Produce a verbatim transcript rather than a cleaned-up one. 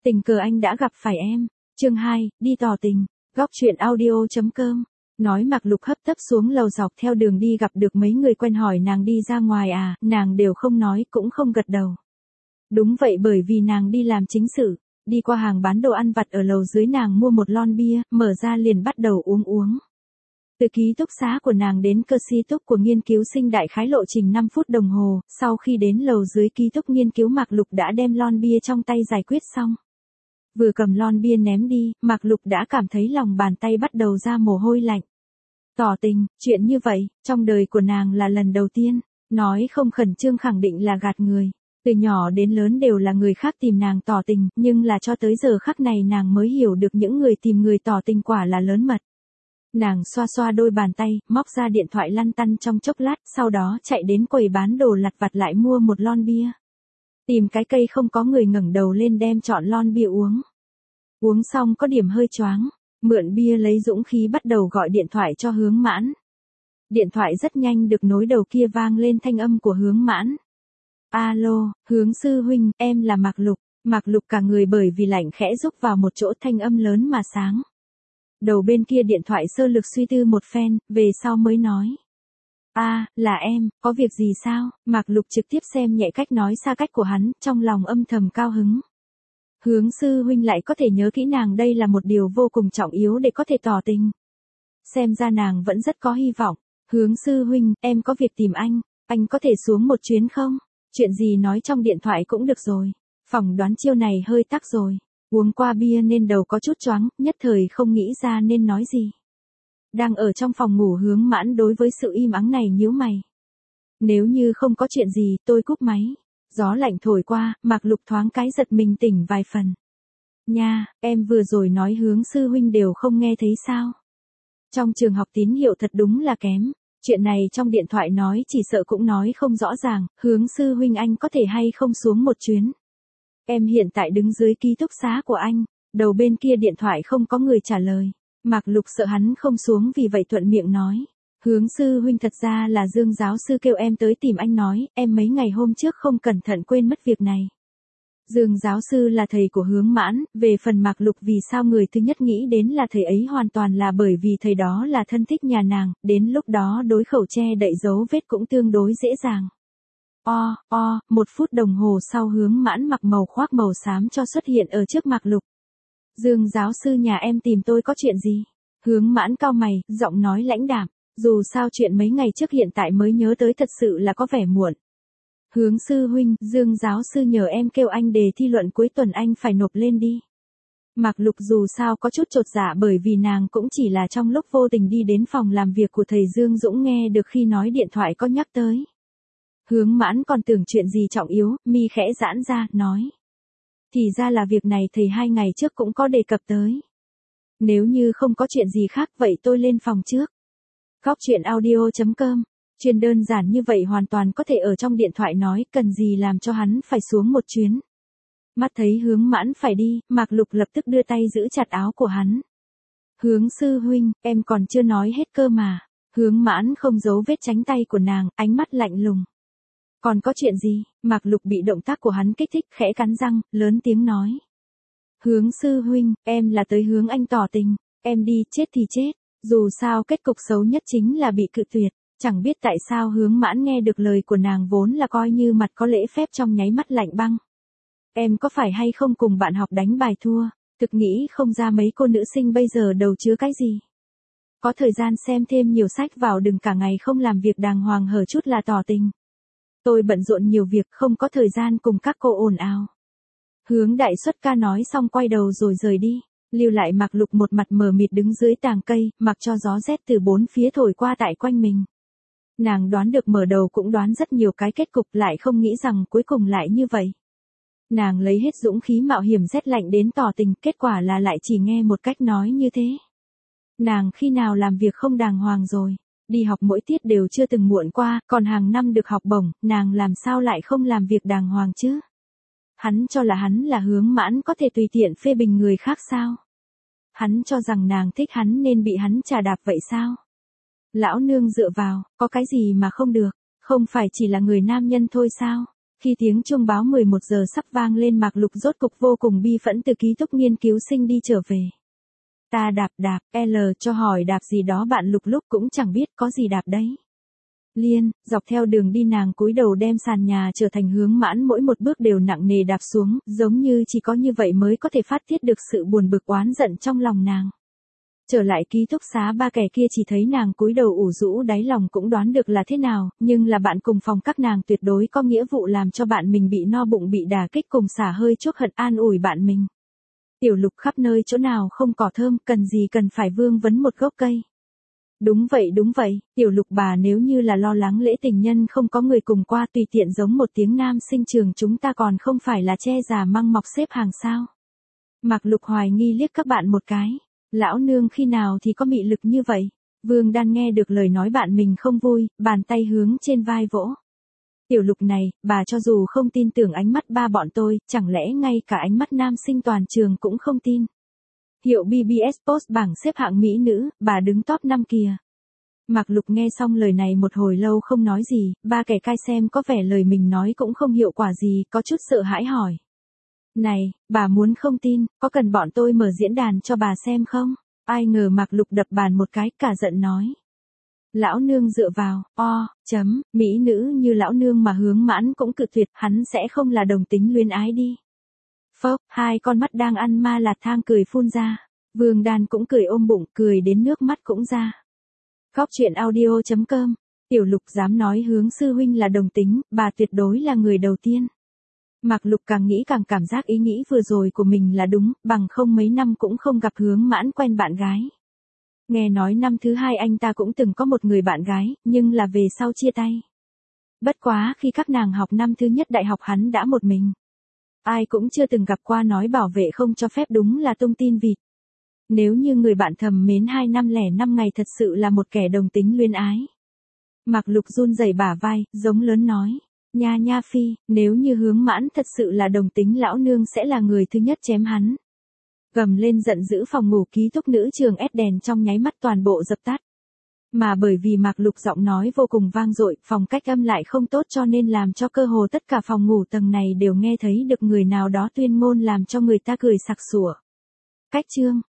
Tình cờ anh đã gặp phải em. Chương hai, đi tỏ tình. Góc truyện audio chấm com. Nói Mạc Lục hấp tấp xuống lầu dọc theo đường đi gặp được mấy người quen hỏi nàng đi ra ngoài à, nàng đều không nói cũng không gật đầu. Đúng vậy, bởi vì nàng đi làm chính sự, đi qua hàng bán đồ ăn vặt ở lầu dưới nàng mua một lon bia, mở ra liền bắt đầu uống uống. Từ ký túc xá của nàng đến cơ si túc của nghiên cứu sinh đại khái lộ trình năm phút đồng hồ, sau khi đến lầu dưới ký túc nghiên cứu Mạc Lục đã đem lon bia trong tay giải quyết xong. Vừa cầm lon bia ném đi, Mạc Lục đã cảm thấy lòng bàn tay bắt đầu ra mồ hôi lạnh. Tỏ tình, chuyện như vậy, trong đời của nàng là lần đầu tiên, nói không khẩn trương khẳng định là gạt người. Từ nhỏ đến lớn đều là người khác tìm nàng tỏ tình, nhưng là cho tới giờ khắc này nàng mới hiểu được những người tìm người tỏ tình quả là lớn mật. Nàng xoa xoa đôi bàn tay, móc ra điện thoại lăn tăn trong chốc lát, sau đó chạy đến quầy bán đồ lặt vặt lại mua một lon bia. Tìm cái cây không có người ngẩng đầu lên đem chọn lon bia uống. Uống xong có điểm hơi choáng, mượn bia lấy dũng khí bắt đầu gọi điện thoại cho Hướng Mãn. Điện thoại rất nhanh được nối đầu kia vang lên thanh âm của Hướng Mãn. Alo, Hướng sư huynh, em là Mạc Lục. Mạc Lục cả người bởi vì lạnh khẽ rúc vào một chỗ, thanh âm lớn mà sáng. Đầu bên kia điện thoại sơ lược suy tư một phen, về sau mới nói. A, à, là em, có việc gì sao? Mạc Lục trực tiếp xem nhẹ cách nói xa cách của hắn, trong lòng âm thầm cao hứng. Hướng sư huynh lại có thể nhớ kỹ nàng, đây là một điều vô cùng trọng yếu để có thể tỏ tình. Xem ra nàng vẫn rất có hy vọng. Hướng sư huynh, em có việc tìm anh, anh có thể xuống một chuyến không? Chuyện gì nói trong điện thoại cũng được rồi. Phỏng đoán chiêu này hơi tắc rồi. Uống qua bia nên đầu có chút choáng, nhất thời không nghĩ ra nên nói gì. Đang ở trong phòng ngủ Hướng Mãn đối với sự im ắng này nhíu mày. Nếu như không có chuyện gì tôi cúp máy. Gió lạnh thổi qua, Mạc Lục thoáng cái giật mình tỉnh vài phần. Nha, em vừa rồi nói Hướng sư huynh đều không nghe thấy sao? Trong trường học tín hiệu thật đúng là kém. Chuyện này trong điện thoại nói chỉ sợ cũng nói không rõ ràng. Hướng sư huynh anh có thể hay không xuống một chuyến? Em hiện tại đứng dưới ký túc xá của anh. Đầu bên kia điện thoại không có người trả lời. Mạc Lục sợ hắn không xuống vì vậy thuận miệng nói. Hướng sư huynh, thật ra là Dương giáo sư kêu em tới tìm anh nói, em mấy ngày hôm trước không cẩn thận quên mất việc này. Dương giáo sư là thầy của Hướng Mãn, về phần Mạc Lục vì sao người thứ nhất nghĩ đến là thầy ấy hoàn toàn là bởi vì thầy đó là thân thích nhà nàng, đến lúc đó đối khẩu che đậy dấu vết cũng tương đối dễ dàng. O, o, một phút đồng hồ sau Hướng Mãn mặc màu khoác màu xám cho xuất hiện ở trước Mạc Lục. Dương giáo sư, nhà em tìm tôi có chuyện gì? Hướng Mãn cau mày, giọng nói lãnh đạm. Dù sao chuyện mấy ngày trước hiện tại mới nhớ tới thật sự là có vẻ muộn. Hướng sư huynh, Dương giáo sư nhờ em kêu anh đề thi luận cuối tuần anh phải nộp lên đi. Mạc Lục dù sao có chút chột dạ bởi vì nàng cũng chỉ là trong lúc vô tình đi đến phòng làm việc của thầy Dương Dũng nghe được khi nói điện thoại có nhắc tới. Hướng Mãn còn tưởng chuyện gì trọng yếu, mi khẽ giãn ra, nói. Thì ra là việc này thầy hai ngày trước cũng có đề cập tới. Nếu như không có chuyện gì khác vậy tôi lên phòng trước. Góc truyện audio chấm com. Chuyện đơn giản như vậy hoàn toàn có thể ở trong điện thoại nói, cần gì làm cho hắn phải xuống một chuyến. Mắt thấy Hướng Mãn phải đi, Mạc Lục lập tức đưa tay giữ chặt áo của hắn. Hướng sư huynh, em còn chưa nói hết cơ mà. Hướng Mãn không giấu vết tránh tay của nàng, ánh mắt lạnh lùng. Còn có chuyện gì? Mạc Lục bị động tác của hắn kích thích, khẽ cắn răng, lớn tiếng nói. Hướng sư huynh, em là tới hướng anh tỏ tình, em đi chết thì chết. Dù sao kết cục xấu nhất chính là bị cự tuyệt, chẳng biết tại sao Hướng Mãn nghe được lời của nàng vốn là coi như mặt có lễ phép trong nháy mắt lạnh băng. Em có phải hay không cùng bạn học đánh bài thua, thực nghĩ không ra mấy cô nữ sinh bây giờ đầu chứa cái gì. Có thời gian xem thêm nhiều sách vào, đừng cả ngày không làm việc đàng hoàng hở chút là tỏ tình. Tôi bận rộn nhiều việc không có thời gian cùng các cô ồn ào. Hướng đại xuất ca nói xong quay đầu rồi rời đi. Lưu lại Mạc Lục một mặt mờ mịt đứng dưới tàng cây, mặc cho gió rét từ bốn phía thổi qua tại quanh mình. Nàng đoán được, mở đầu cũng đoán rất nhiều cái kết cục, lại không nghĩ rằng cuối cùng lại như vậy. Nàng lấy hết dũng khí mạo hiểm rét lạnh đến tỏ tình, kết quả là lại chỉ nghe một cách nói như thế. Nàng khi nào làm việc không đàng hoàng rồi, đi học mỗi tiết đều chưa từng muộn qua, còn hàng năm được học bổng, nàng làm sao lại không làm việc đàng hoàng chứ? Hắn cho là hắn là Hướng Mãn có thể tùy tiện phê bình người khác sao? Hắn cho rằng nàng thích hắn nên bị hắn chà đạp vậy sao? Lão nương dựa vào, có cái gì mà không được, không phải chỉ là người nam nhân thôi sao? Khi tiếng chuông báo mười một giờ sắp vang lên, Mạc Lục rốt cục vô cùng bi phẫn từ ký túc nghiên cứu sinh đi trở về. Ta đạp đạp, L cho hỏi đạp gì đó, bạn Lục lúc cũng chẳng biết có gì đạp đấy. Liên, dọc theo đường đi nàng cúi đầu đem sàn nhà trở thành hướng mãn, mỗi một bước đều nặng nề đạp xuống, giống như chỉ có như vậy mới có thể phát tiết được sự buồn bực oán giận trong lòng nàng. Trở lại ký túc xá, ba kẻ kia chỉ thấy nàng cúi đầu ủ rũ đáy lòng cũng đoán được là thế nào, nhưng là bạn cùng phòng các nàng tuyệt đối có nghĩa vụ làm cho bạn mình bị no bụng bị đả kích cùng xả hơi chuốc hận an ủi bạn mình. Tiểu Lục khắp nơi chỗ nào không cỏ thơm, cần gì cần phải vương vấn một gốc cây. Đúng vậy đúng vậy, Tiểu Lục bà nếu như là lo lắng lễ tình nhân không có người cùng qua tùy tiện giống một tiếng nam sinh trường chúng ta còn không phải là che già măng mọc xếp hàng sao. Mạc Lục hoài nghi liếc các bạn một cái. Lão nương khi nào thì có mị lực như vậy? Vương Đan nghe được lời nói bạn mình không vui, bàn tay hướng trên vai vỗ. Tiểu Lục này, bà cho dù không tin tưởng ánh mắt ba bọn tôi, chẳng lẽ ngay cả ánh mắt nam sinh toàn trường cũng không tin? Hiệu bê bê ét Post bảng xếp hạng mỹ nữ, bà đứng top năm kìa. Mạc Lục nghe xong lời này một hồi lâu không nói gì, ba kẻ cai xem có vẻ lời mình nói cũng không hiệu quả gì, có chút sợ hãi hỏi. Này, bà muốn không tin, có cần bọn tôi mở diễn đàn cho bà xem không? Ai ngờ Mạc Lục đập bàn một cái, cả giận nói. Lão nương dựa vào, o, chấm, mỹ nữ như lão nương mà hướng mãn cũng cự tuyệt, hắn sẽ không là đồng tính luyến ái đi. Phốc, hai con mắt đang ăn ma lạt thang cười phun ra. Vương Đan cũng cười ôm bụng, cười đến nước mắt cũng ra. Góc truyện audio chấm com. Tiểu Lục dám nói hướng sư huynh là đồng tính, bà tuyệt đối là người đầu tiên. Mạc Lục càng nghĩ càng cảm giác ý nghĩ vừa rồi của mình là đúng, bằng không mấy năm cũng không gặp hướng mãn quen bạn gái. Nghe nói năm thứ hai anh ta cũng từng có một người bạn gái, nhưng là về sau chia tay. Bất quá khi các nàng học năm thứ nhất đại học hắn đã một mình. Ai cũng chưa từng gặp qua, nói bảo vệ không cho phép đúng là tung tin vịt. Nếu như người bạn thầm mến hai năm lẻ năm ngày thật sự là một kẻ đồng tính luyến ái. Mạc Lục run rẩy bả vai, giống lớn nói. Nha nha phi, nếu như hướng mãn thật sự là đồng tính lão nương sẽ là người thứ nhất chém hắn. Gầm lên giận dữ, phòng ngủ ký túc nữ trường ép đèn trong nháy mắt toàn bộ dập tắt. Mà bởi vì Mạc Lục giọng nói vô cùng vang dội, phòng cách âm lại không tốt cho nên làm cho cơ hồ tất cả phòng ngủ tầng này đều nghe thấy được người nào đó tuyên ngôn làm cho người ta cười sặc sủa. Cách chương.